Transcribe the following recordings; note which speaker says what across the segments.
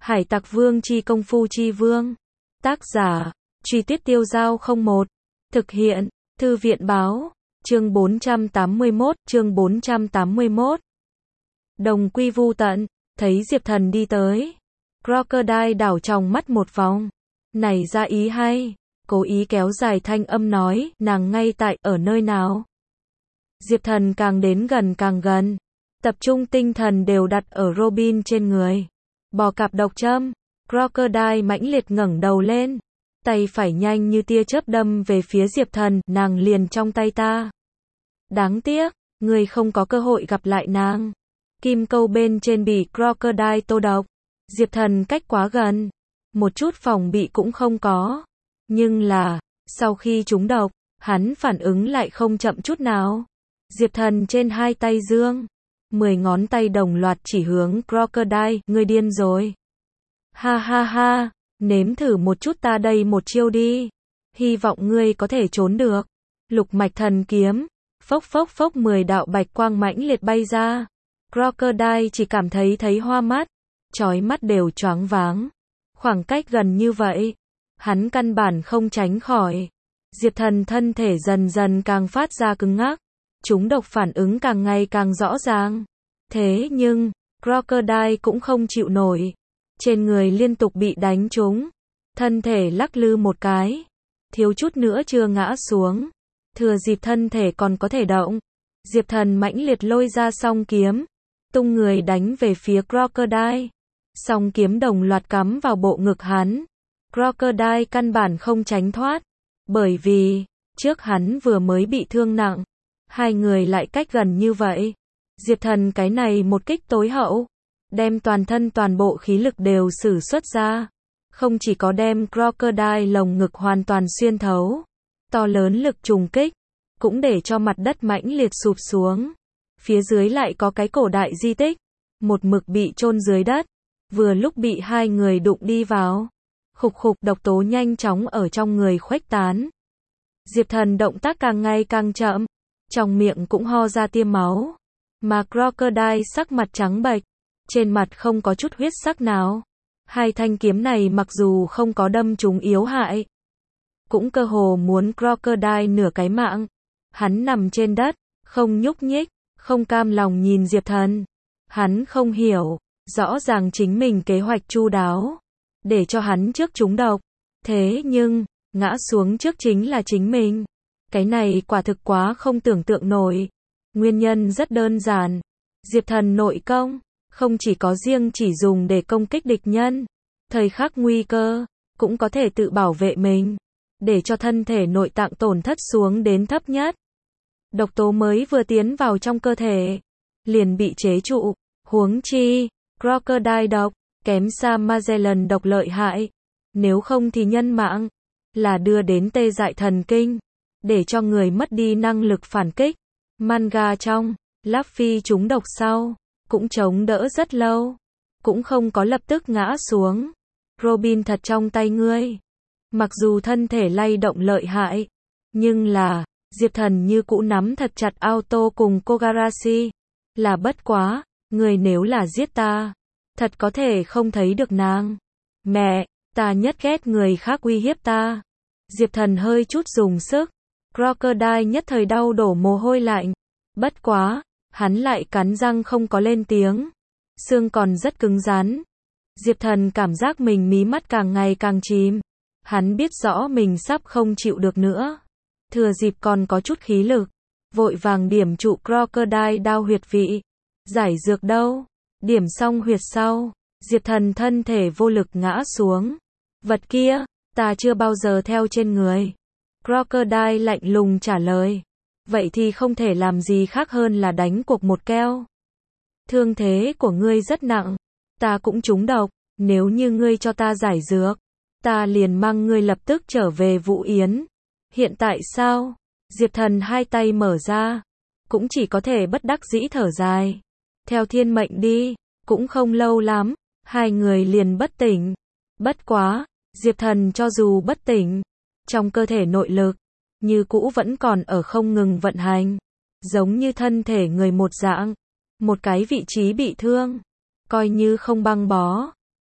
Speaker 1: Hải Tặc Vương chi công phu chi vương. Tác giả, Truy Tuyết Tiêu Dao 01. Thực hiện, Thư viện báo. Chương 481. Đồng quy vu tận, thấy Diệp Thần đi tới. Crocodile đảo tròng mắt một vòng. Này ra ý hay, cố ý kéo dài thanh âm nói, nàng ngay tại, ở nơi nào? Diệp Thần càng đến gần càng gần. Tập trung tinh thần đều đặt ở Robin trên người. Bò cạp độc châm. Crocodile mãnh liệt ngẩng đầu lên. Tay phải nhanh như tia chớp đâm về phía Diệp Thần, nàng liền trong tay ta. Đáng tiếc, người không có cơ hội gặp lại nàng. Kim câu bên trên bị Crocodile tô độc. Diệp Thần cách quá gần. Một chút phòng bị cũng không có. Nhưng là, sau khi trúng độc, hắn phản ứng lại không chậm chút nào. Diệp Thần trên hai tay dương. 10 ngón tay đồng loạt chỉ hướng Crocodile, ngươi điên rồi. Ha ha ha, nếm thử một chút ta đây một chiêu đi. Hy vọng ngươi có thể trốn được. Lục mạch thần kiếm. Phốc phốc phốc 10 đạo bạch quang mãnh liệt bay ra. Crocodile chỉ cảm thấy hoa mắt. Chói mắt đều choáng váng. Khoảng cách gần như vậy. Hắn căn bản không tránh khỏi. Diệp Thần thân thể dần dần càng phát ra cứng ngắc. Chúng độc phản ứng càng ngày càng rõ ràng. Thế nhưng, Crocodile cũng không chịu nổi. Trên người liên tục bị đánh trúng. Thân thể lắc lư một cái. Thiếu chút nữa chưa ngã xuống. Thừa dịp thân thể còn có thể động. Diệp Thần mãnh liệt lôi ra song kiếm. Tung người đánh về phía Crocodile. Song kiếm đồng loạt cắm vào bộ ngực hắn. Crocodile căn bản không tránh thoát. Bởi vì, trước hắn vừa mới bị thương nặng. Hai người lại cách gần như vậy. Diệp Thần cái này một kích tối hậu. Đem toàn thân toàn bộ khí lực đều sử xuất ra. Không chỉ có đem Crocodile lồng ngực hoàn toàn xuyên thấu. To lớn lực trùng kích. Cũng để cho mặt đất mãnh liệt sụp xuống. Phía dưới lại có cái cổ đại di tích. Một mực bị chôn dưới đất. Vừa lúc bị hai người đụng đi vào. Khục khục độc tố nhanh chóng ở trong người khuếch tán. Diệp Thần động tác càng ngày càng chậm. Trong miệng cũng ho ra tiêm máu. Mà Crocodile sắc mặt trắng bệch. Trên mặt không có chút huyết sắc nào. Hai thanh kiếm này mặc dù không có đâm trúng yếu hại. Cũng cơ hồ muốn Crocodile nửa cái mạng. Hắn nằm trên đất, không nhúc nhích, không cam lòng nhìn Diệp Thần. Hắn không hiểu, rõ ràng chính mình kế hoạch chu đáo. Để cho hắn trước trúng độc. Thế nhưng, ngã xuống trước chính là chính mình. Cái này quả thực quá không tưởng tượng nổi. Nguyên nhân rất đơn giản. Diệp Thần nội công, không chỉ có riêng chỉ dùng để công kích địch nhân. Thời khắc nguy cơ, cũng có thể tự bảo vệ mình. Để cho thân thể nội tạng tổn thất xuống đến thấp nhất. Độc tố mới vừa tiến vào trong cơ thể. Liền bị chế trụ. Huống chi, Crocodile độc, kém xa Magellan độc lợi hại. Nếu không thì nhân mạng. Là đưa đến tê dại thần kinh. Để cho người mất đi năng lực phản kích. Manga trong, Luffy trúng độc sau, cũng chống đỡ rất lâu. Cũng không có lập tức ngã xuống. Robin thật trong tay ngươi. Mặc dù thân thể lay động lợi hại. Nhưng là, Diệp Thần như cũ nắm thật chặt Auto cùng Kogarashi. Là bất quá, người nếu là giết ta. Thật có thể không thấy được nàng. Mẹ, ta nhất ghét người khác uy hiếp ta. Diệp Thần hơi chút dùng sức. Crocodile nhất thời đau đổ mồ hôi lạnh. Bất quá, hắn lại cắn răng không có lên tiếng. Xương còn rất cứng rắn. Diệp Thần cảm giác mình mí mắt càng ngày càng chìm. Hắn biết rõ mình sắp không chịu được nữa. Thừa dịp còn có chút khí lực. Vội vàng điểm trụ Crocodile đao huyệt vị. Giải dược đâu? Điểm xong huyệt sau. Diệp Thần thân thể vô lực ngã xuống. Vật kia, ta chưa bao giờ theo trên người. Crocodile lạnh lùng trả lời. Vậy thì không thể làm gì khác hơn là đánh cuộc một keo. Thương thế của ngươi rất nặng. Ta cũng trúng độc. Nếu như ngươi cho ta giải dược, ta liền mang ngươi lập tức trở về Vũ Yến. Hiện tại sao? Diệp Thần hai tay mở ra. Cũng chỉ có thể bất đắc dĩ thở dài. Theo thiên mệnh đi. Cũng không lâu lắm. Hai người liền bất tỉnh. Bất quá, Diệp Thần cho dù bất tỉnh. Trong cơ thể nội lực, như cũ vẫn còn ở không ngừng vận hành. Giống như thân thể người một dạng. Một cái vị trí bị thương. Coi như không băng bó.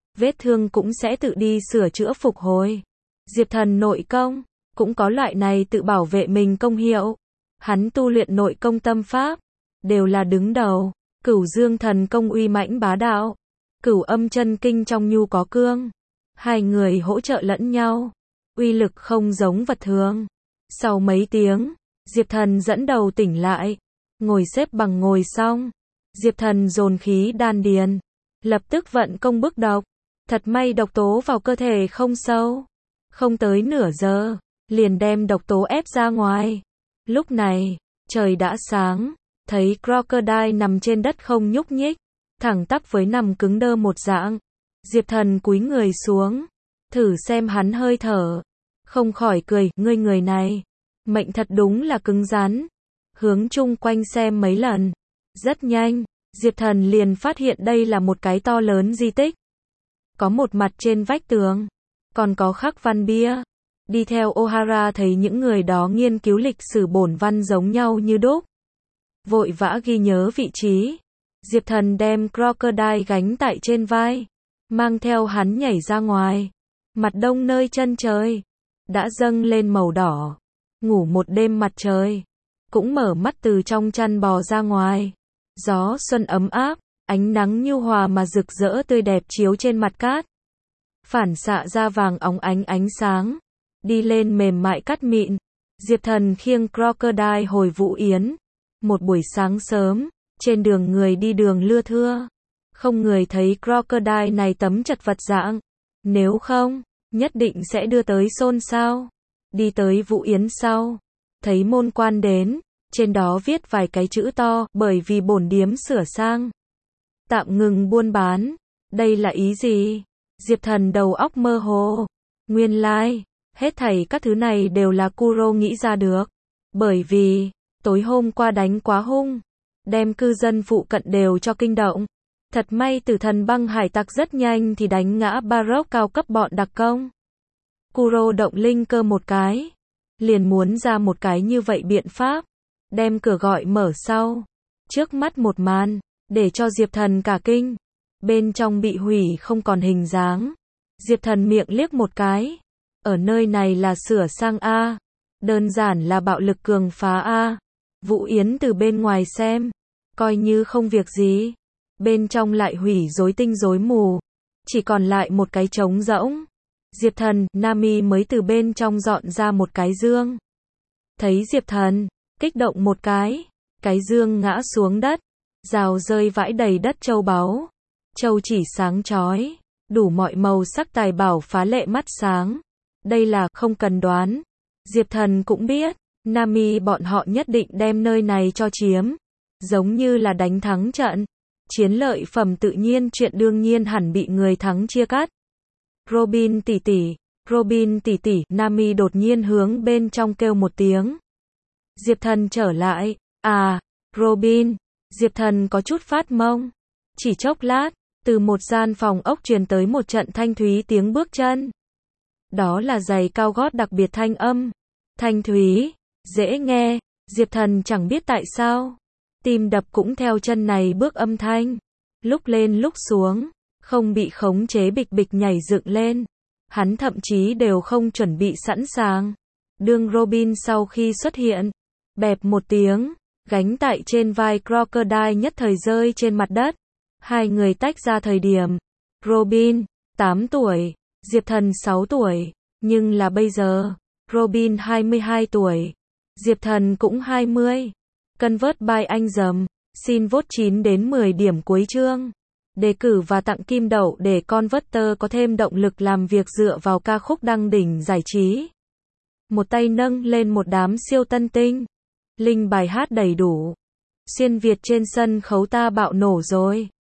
Speaker 1: vết thương cũng sẽ tự đi sửa chữa phục hồi. Diệp Thần nội công, cũng có loại này tự bảo vệ mình công hiệu. Hắn tu luyện nội công tâm pháp, đều là đứng đầu. Cửu Dương thần công uy mãnh bá đạo, Cửu Âm chân kinh trong nhu có cương. Hai người hỗ trợ lẫn nhau, uy lực không giống vật thường. Sau mấy tiếng, Diệp Thần dẫn đầu tỉnh lại, ngồi xếp bằng ngồi xong. Diệp Thần dồn khí đan điền, lập tức vận công bức độc. Thật may độc tố vào cơ thể không sâu, không tới nửa giờ, liền đem độc tố ép ra ngoài. Lúc này, trời đã sáng, thấy Crocodile nằm trên đất không nhúc nhích, thẳng tắp với nằm cứng đơ một dạng. Diệp Thần cúi người xuống, thử xem hắn hơi thở, không khỏi cười, ngươi người này, mệnh thật đúng là cứng rắn. Hướng chung quanh xem mấy lần, rất nhanh, Diệp Thần liền phát hiện đây là một cái to lớn di tích. Có một mặt trên vách tường, còn có khắc văn bia. Đi theo O'Hara thấy những người đó nghiên cứu lịch sử bổn văn giống nhau như đúc. Vội vã ghi nhớ vị trí. Diệp Thần đem Crocodile gánh tại trên vai, mang theo hắn nhảy ra ngoài. Mặt đông nơi chân trời đã dâng lên màu đỏ. Ngủ một đêm mặt trời, cũng mở mắt từ trong chăn bò ra ngoài. Gió xuân ấm áp, ánh nắng nhu hòa mà rực rỡ tươi đẹp chiếu trên mặt cát, phản xạ ra vàng óng ánh ánh sáng, đi lên mềm mại cát mịn. Diệp Thần khiêng Crocodile hồi Vũ Yến. Một buổi sáng sớm, trên đường người đi đường lưa thưa, không người thấy Crocodile này tấm chật vật dạng. Nếu không, nhất định sẽ đưa tới xôn xao. Đi tới Vũ Yến sau, thấy môn quan đến, trên đó viết vài cái chữ to, bởi vì bổn điếm sửa sang, tạm ngừng buôn bán. Đây là ý gì? Diệp Thần đầu óc mơ hồ. Nguyên lai, hết thảy các thứ này đều là Kuro nghĩ ra được. Bởi vì, tối hôm qua đánh quá hung, đem cư dân phụ cận đều cho kinh động. Thật may Tử Thần băng hải tặc rất nhanh thì đánh ngã Baroque cao cấp bọn đặc công. Kuro động linh cơ một cái, liền muốn ra một cái như vậy biện pháp, đem cửa gọi mở sau. Trước mắt một màn, để cho Diệp Thần cả kinh. Bên trong bị hủy không còn hình dáng. Diệp Thần miệng liếc một cái. Ở nơi này là sửa sang A. Đơn giản là bạo lực cường phá A. Vũ Yến từ bên ngoài xem, coi như không việc gì. Bên trong lại hủy rối tinh rối mù. Chỉ còn lại một cái trống rỗng. Diệp Thần, Nami mới từ bên trong dọn ra một cái dương. Thấy Diệp Thần, kích động một cái dương ngã xuống đất. Rào rơi vãi đầy đất châu báu. Châu chỉ sáng chói, đủ mọi màu sắc tài bảo phá lệ mắt sáng. Đây là, không cần đoán. Diệp Thần cũng biết, Nami bọn họ nhất định đem nơi này cho chiếm. Giống như là đánh thắng trận. Chiến lợi phẩm tự nhiên chuyện đương nhiên hẳn bị người thắng chia cắt. Robin tỷ tỷ, Nami đột nhiên hướng bên trong kêu một tiếng. Diệp Thần trở lại, à, Robin. Diệp Thần có chút phát mông. Chỉ chốc lát, từ một gian phòng ốc truyền tới một trận thanh thúy tiếng bước chân. Đó là giày cao gót đặc biệt thanh âm. Thanh thúy, dễ nghe, Diệp Thần chẳng biết tại sao. Tim đập cũng theo chân này bước âm thanh. Lúc lên lúc xuống, không bị khống chế bịch bịch nhảy dựng lên. Hắn thậm chí đều không chuẩn bị sẵn sàng. Đương Robin sau khi xuất hiện, bẹp một tiếng, gánh tại trên vai Crocodile nhất thời rơi trên mặt đất. Hai người tách ra thời điểm, Robin, 8 tuổi, Diệp Thần 6 tuổi, nhưng là bây giờ, Robin 22 tuổi, Diệp Thần cũng 20. Convert by anh dầm, xin vote 9 đến 10 điểm cuối chương. Đề cử và tặng kim đậu để Converter có thêm động lực làm việc dựa vào ca khúc đăng đỉnh giải trí. Một tay nâng lên một đám siêu tân tinh. Link bài hát đầy đủ. Xuyên Việt trên sân khấu ta bạo nổ rồi.